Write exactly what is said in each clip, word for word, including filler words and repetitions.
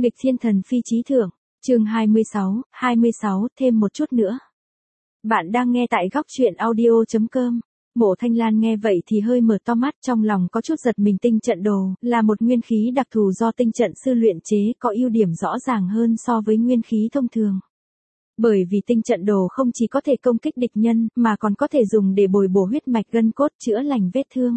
Nghịch thiên thần phi chí thượng, chương hai mươi sáu, hai mươi sáu, thêm một chút nữa. Bạn đang nghe tại góc truyện audio chấm com. Mộ Thanh Lan nghe vậy thì hơi mở to mắt, trong lòng có chút giật mình. Tinh trận đồ là một nguyên khí đặc thù do tinh trận sư luyện chế, có ưu điểm rõ ràng hơn so với nguyên khí thông thường. Bởi vì tinh trận đồ không chỉ có thể công kích địch nhân, mà còn có thể dùng để bồi bổ huyết mạch gân cốt, chữa lành vết thương.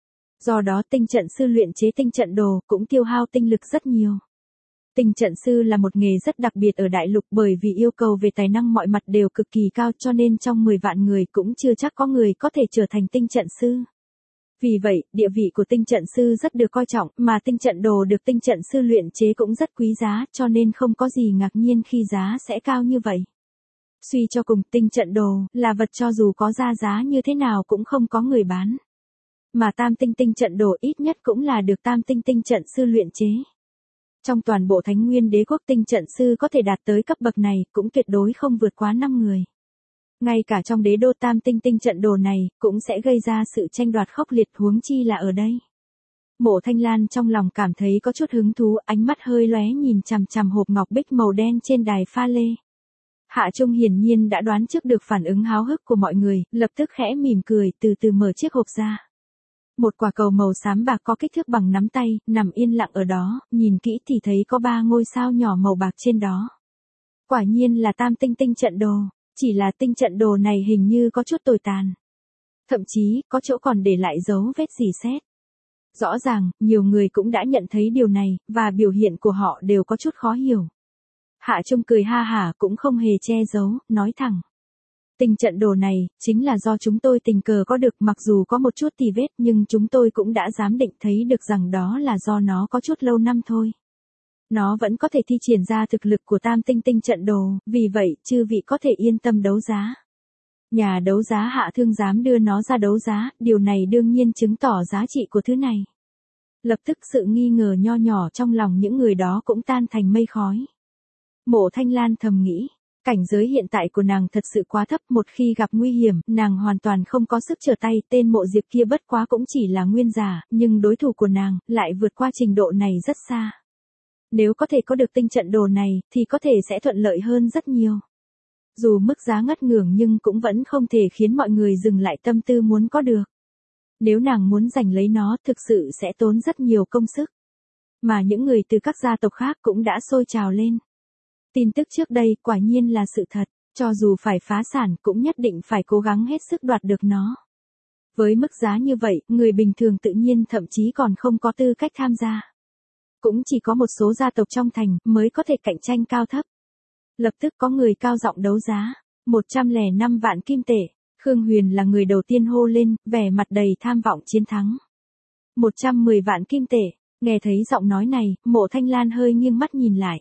Do đó tinh trận sư luyện chế tinh trận đồ cũng tiêu hao tinh lực rất nhiều. Tinh trận sư là một nghề rất đặc biệt ở đại lục, bởi vì yêu cầu về tài năng mọi mặt đều cực kỳ cao, cho nên trong mười vạn người cũng chưa chắc có người có thể trở thành tinh trận sư. Vì vậy, địa vị của tinh trận sư rất được coi trọng, mà tinh trận đồ được tinh trận sư luyện chế cũng rất quý giá, cho nên không có gì ngạc nhiên khi giá sẽ cao như vậy. Suy cho cùng, tinh trận đồ là vật cho dù có ra giá như thế nào cũng không có người bán. Mà tam tinh tinh trận đồ ít nhất cũng là được tam tinh tinh trận sư luyện chế. Trong toàn bộ Thánh Nguyên Đế quốc, tinh trận sư có thể đạt tới cấp bậc này cũng tuyệt đối không vượt quá năm người. Ngay cả trong đế đô tam tinh tinh trận đồ này cũng sẽ gây ra sự tranh đoạt khốc liệt, huống chi là ở đây. Mộ Thanh Lan trong lòng cảm thấy có chút hứng thú, ánh mắt hơi lóe nhìn chằm chằm hộp ngọc bích màu đen trên đài pha lê. Hạ Trung hiển nhiên đã đoán trước được phản ứng háo hức của mọi người, lập tức khẽ mỉm cười, từ từ mở chiếc hộp ra. Một quả cầu màu xám bạc có kích thước bằng nắm tay, nằm yên lặng ở đó, nhìn kỹ thì thấy có ba ngôi sao nhỏ màu bạc trên đó. Quả nhiên là tam tinh tinh trận đồ, chỉ là tinh trận đồ này hình như có chút tồi tàn. Thậm chí, có chỗ còn để lại dấu vết rỉ sét. Rõ ràng, nhiều người cũng đã nhận thấy điều này, và biểu hiện của họ đều có chút khó hiểu. Hạ Trung cười ha hả cũng không hề che giấu, nói thẳng. Tinh trận đồ này, chính là do chúng tôi tình cờ có được, mặc dù có một chút tì vết nhưng chúng tôi cũng đã giám định thấy được rằng đó là do nó có chút lâu năm thôi. Nó vẫn có thể thi triển ra thực lực của tam tinh tinh trận đồ, vì vậy chư vị có thể yên tâm đấu giá. Nhà đấu giá Hạ Thương dám đưa nó ra đấu giá, điều này đương nhiên chứng tỏ giá trị của thứ này. Lập tức sự nghi ngờ nho nhỏ trong lòng những người đó cũng tan thành mây khói. Mộ Thanh Lan thầm nghĩ. Cảnh giới hiện tại của nàng thật sự quá thấp, một khi gặp nguy hiểm, nàng hoàn toàn không có sức trở tay. Tên Mộ Diệp kia bất quá cũng chỉ là nguyên giả, nhưng đối thủ của nàng lại vượt qua trình độ này rất xa. Nếu có thể có được tinh trận đồ này, thì có thể sẽ thuận lợi hơn rất nhiều. Dù mức giá ngất ngưởng nhưng cũng vẫn không thể khiến mọi người dừng lại tâm tư muốn có được. Nếu nàng muốn giành lấy nó, thực sự sẽ tốn rất nhiều công sức. Mà những người từ các gia tộc khác cũng đã sôi trào lên. Tin tức trước đây quả nhiên là sự thật, cho dù phải phá sản cũng nhất định phải cố gắng hết sức đoạt được nó. Với mức giá như vậy, người bình thường tự nhiên thậm chí còn không có tư cách tham gia. Cũng chỉ có một số gia tộc trong thành mới có thể cạnh tranh cao thấp. Lập tức có người cao giọng đấu giá, một trăm lẻ năm vạn kim tệ, Khương Huyền là người đầu tiên hô lên, vẻ mặt đầy tham vọng chiến thắng. một trăm mười vạn kim tệ, nghe thấy giọng nói này, Mộ Thanh Lan hơi nghiêng mắt nhìn lại.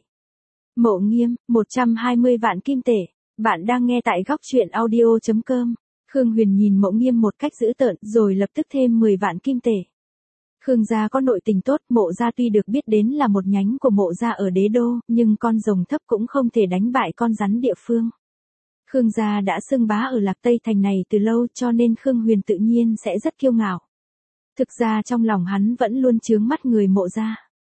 Mộ Nghiêm, một trăm hai mươi vạn kim tệ, bạn đang nghe tại góc truyện audio chấm com. Khương Huyền nhìn Mộ Nghiêm một cách dữ tợn, rồi lập tức thêm mười vạn kim tệ. Khương gia có nội tình tốt, Mộ gia tuy được biết đến là một nhánh của Mộ gia ở đế đô, nhưng con rồng thấp cũng không thể đánh bại con rắn địa phương. Khương gia đã xưng bá ở Lạc Tây thành này từ lâu, cho nên Khương Huyền tự nhiên sẽ rất kiêu ngạo. Thực ra trong lòng hắn vẫn luôn chướng mắt người Mộ gia.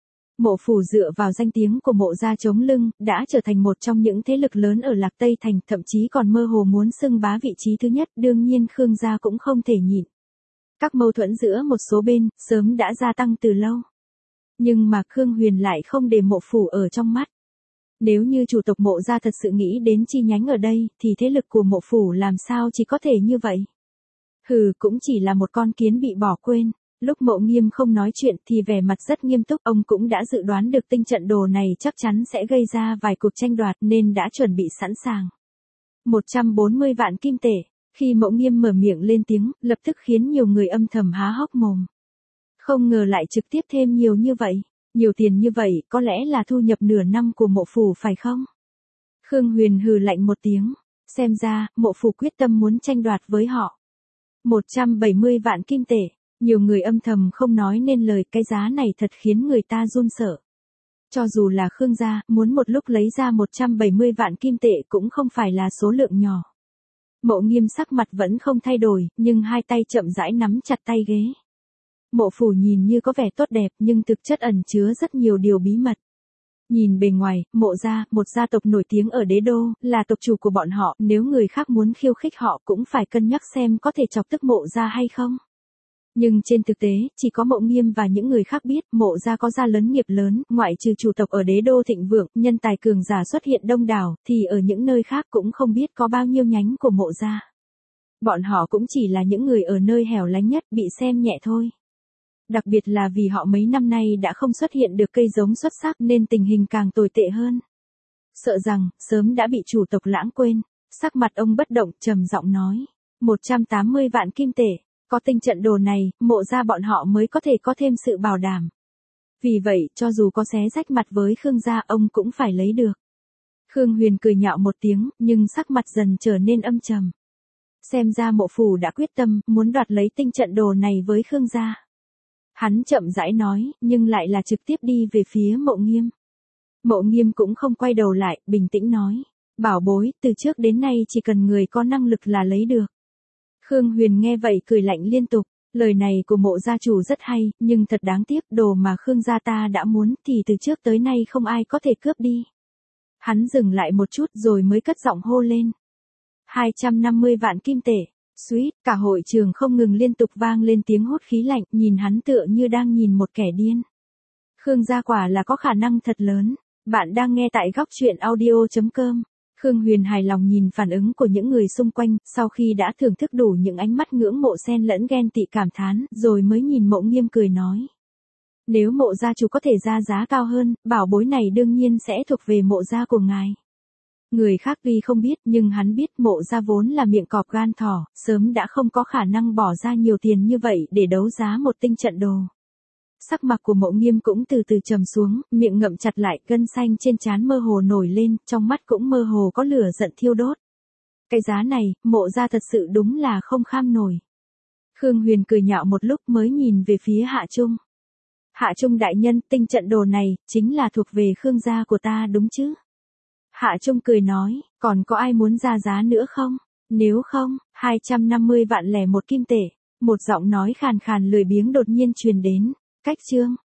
Mộ phủ dựa vào danh tiếng của Mộ gia chống lưng, đã trở thành một trong những thế lực lớn ở Lạc Tây thành, thậm chí còn mơ hồ muốn xưng bá vị trí thứ nhất, đương nhiên Khương gia cũng không thể nhịn. Các mâu thuẫn giữa một số bên, sớm đã gia tăng từ lâu. Nhưng mà Khương Huyền lại không để Mộ phủ ở trong mắt. Nếu như chủ tộc Mộ gia thật sự nghĩ đến chi nhánh ở đây, thì thế lực của Mộ phủ làm sao chỉ có thể như vậy. Hừ, cũng chỉ là một con kiến bị bỏ quên. Lúc Mộ Nghiêm không nói chuyện thì vẻ mặt rất nghiêm túc, ông cũng đã dự đoán được tinh trận đồ này chắc chắn sẽ gây ra vài cuộc tranh đoạt nên đã chuẩn bị sẵn sàng. một trăm bốn mươi vạn kim tệ, khi Mộ Nghiêm mở miệng lên tiếng, lập tức khiến nhiều người âm thầm há hốc mồm. Không ngờ lại trực tiếp thêm nhiều như vậy, nhiều tiền như vậy có lẽ là thu nhập nửa năm của Mộ phủ phải không? Khương Huyền hừ lạnh một tiếng, xem ra, Mộ phủ quyết tâm muốn tranh đoạt với họ. một trăm bảy mươi vạn kim tệ. Nhiều người âm thầm không nói nên lời, cái giá này thật khiến người ta run sợ. Cho dù là Khương gia, muốn một lúc lấy ra một trăm bảy mươi vạn kim tệ cũng không phải là số lượng nhỏ. Mộ Nghiêm sắc mặt vẫn không thay đổi, nhưng hai tay chậm rãi nắm chặt tay ghế. Mộ phủ nhìn như có vẻ tốt đẹp nhưng thực chất ẩn chứa rất nhiều điều bí mật. Nhìn bề ngoài, Mộ gia, một gia tộc nổi tiếng ở đế đô, là tộc chủ của bọn họ, nếu người khác muốn khiêu khích họ cũng phải cân nhắc xem có thể chọc tức Mộ gia hay không. Nhưng trên thực tế, chỉ có Mộ Nghiêm và những người khác biết, Mộ gia có gia lớn nghiệp lớn, ngoại trừ chủ tộc ở đế đô thịnh vượng, nhân tài cường giả xuất hiện đông đảo, thì ở những nơi khác cũng không biết có bao nhiêu nhánh của Mộ gia. Bọn họ cũng chỉ là những người ở nơi hẻo lánh nhất, bị xem nhẹ thôi. Đặc biệt là vì họ mấy năm nay đã không xuất hiện được cây giống xuất sắc nên tình hình càng tồi tệ hơn. Sợ rằng, sớm đã bị chủ tộc lãng quên, sắc mặt ông bất động, trầm giọng nói. một trăm tám mươi vạn kim tệ, có tinh trận đồ này, Mộ gia bọn họ mới có thể có thêm sự bảo đảm. Vì vậy, cho dù có xé rách mặt với Khương gia, ông cũng phải lấy được. Khương Huyền cười nhạo một tiếng, nhưng sắc mặt dần trở nên âm trầm. Xem ra Mộ phủ đã quyết tâm, muốn đoạt lấy tinh trận đồ này với Khương gia. Hắn chậm rãi nói, nhưng lại là trực tiếp đi về phía Mộ Nghiêm. Mộ Nghiêm cũng không quay đầu lại, bình tĩnh nói. Bảo bối, từ trước đến nay chỉ cần người có năng lực là lấy được. Khương Huyền nghe vậy cười lạnh liên tục. Lời này của Mộ gia chủ rất hay, nhưng thật đáng tiếc, đồ mà Khương gia ta đã muốn thì từ trước tới nay không ai có thể cướp đi. Hắn dừng lại một chút rồi mới cất giọng hô lên. hai trăm năm mươi vạn kim tệ. Suýt, cả hội trường không ngừng liên tục vang lên tiếng hốt khí lạnh, nhìn hắn tựa như đang nhìn một kẻ điên. Khương gia quả là có khả năng thật lớn. Bạn đang nghe tại góc truyện audio chấm com. Khương Huyền hài lòng nhìn phản ứng của những người xung quanh, sau khi đã thưởng thức đủ những ánh mắt ngưỡng mộ xen lẫn ghen tị cảm thán, rồi mới nhìn Mộ Nghiêm cười nói. Nếu Mộ gia chủ có thể ra giá cao hơn, bảo bối này đương nhiên sẽ thuộc về Mộ gia của ngài. Người khác tuy không biết, nhưng hắn biết Mộ gia vốn là miệng cọp gan thỏ, sớm đã không có khả năng bỏ ra nhiều tiền như vậy để đấu giá một tinh trận đồ. Sắc mặt của Mộ Nghiêm cũng từ từ trầm xuống, miệng ngậm chặt lại, gân xanh trên trán mơ hồ nổi lên, trong mắt cũng mơ hồ có lửa giận thiêu đốt. Cái giá này, Mộ gia thật sự đúng là không kham nổi. Khương Huyền cười nhạo một lúc mới nhìn về phía Hạ Trung. Hạ Trung đại nhân, tinh trận đồ này, chính là thuộc về Khương gia của ta đúng chứ? Hạ Trung cười nói, còn có ai muốn ra giá nữa không? Nếu không, hai trăm năm mươi vạn lẻ một kim tệ. Một giọng nói khàn khàn lười biếng đột nhiên truyền đến. Cách chương.